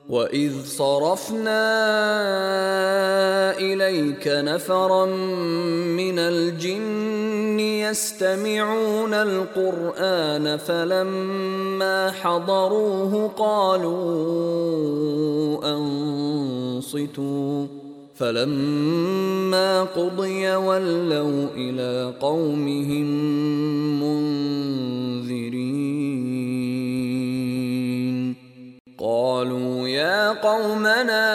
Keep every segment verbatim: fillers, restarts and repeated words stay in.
وَإِذْ صَرَفْنَا إِلَيْكَ نَفَرًا مِنَ الْجِنِّ يَسْتَمِعُونَ الْقُرْآنَ فَلَمَّا حَضَرُوهُ قَالُوا أَنصِتُوا فَلَمَّا قُضِيَ وَلَّوْا إِلَى قَوْمِهِم مُنذِرِينَ قَالُوا يَا قَوْمَنَا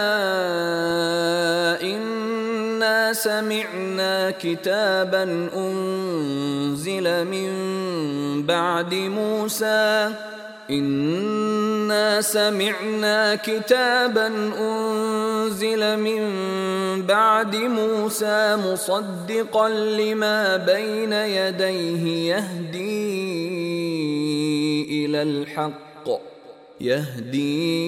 إِنَّا سَمِعْنَا كِتَابًا أُنزِلَ مِن بَعْدِ مُوسَىٰ إِنَّا سَمِعْنَا كِتَابًا أُنزِلَ مِن بَعْدِ مُوسَىٰ مُصَدِّقًا لِّمَا بَيْنَ يَدَيْهِ يَهْدِي إِلَى الْحَقِّ يَهْدِي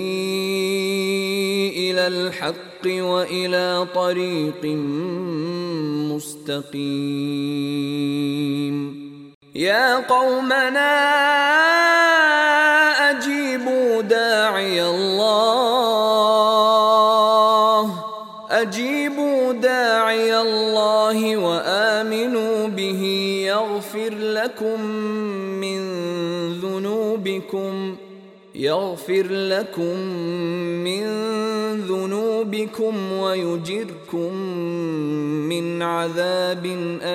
إِلَى الْحَقِّ وَإِلَى طَرِيقٍ مُّسْتَقِيمٍ يَا قَوْمَنَا أَجِيبُوا دَاعِيَ اللَّهِ أَجِيبُوا دَاعِيَ اللَّهِ وَآمِنُوا بِهِ يَغْفِرْ لَكُم مِّن ذُنُوبِكُمْ يغفر لكم من ذنوبكم ويجركم من عذاب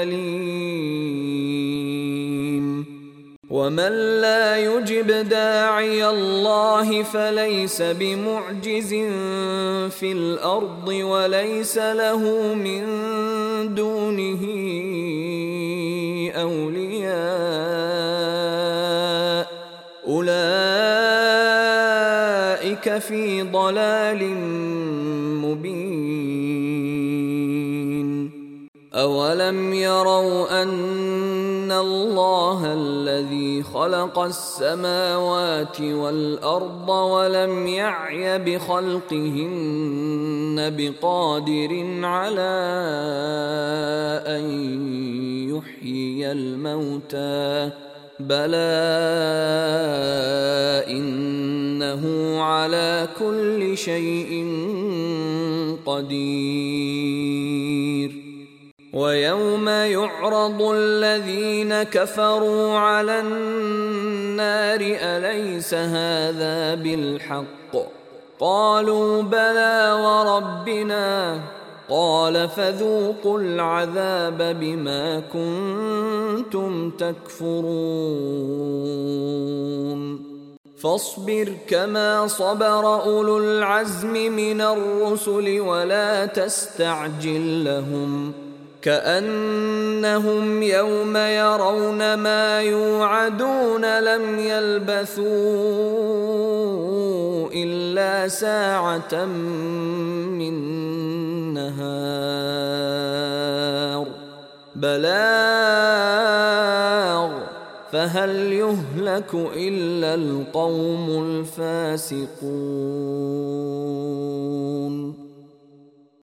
أليم ومن لا يجب داعي الله فليس بمعجز في الأرض وليس له من دونه أولياء أولئك في ضلال مبين أولم يروا أن الله الذي خلق السماوات والأرض ولم يعي بخلقهن بقادر على أن يحيي الموتى بلى إنه على كل شيء قدير ويوم يعرض الذين كفروا على النار أليس هذا بالحق قالوا بلى وربنا قال فذوقوا العذاب بما كنتم تكفرون فاصبر كما صبر أولو العزم من الرسل ولا تستعجل لهم كأنهم يوم يرون ما يوعدون لم يلبثوا إلا ساعة من نهار بلاغ فهل يهلك إلا القوم الفاسقون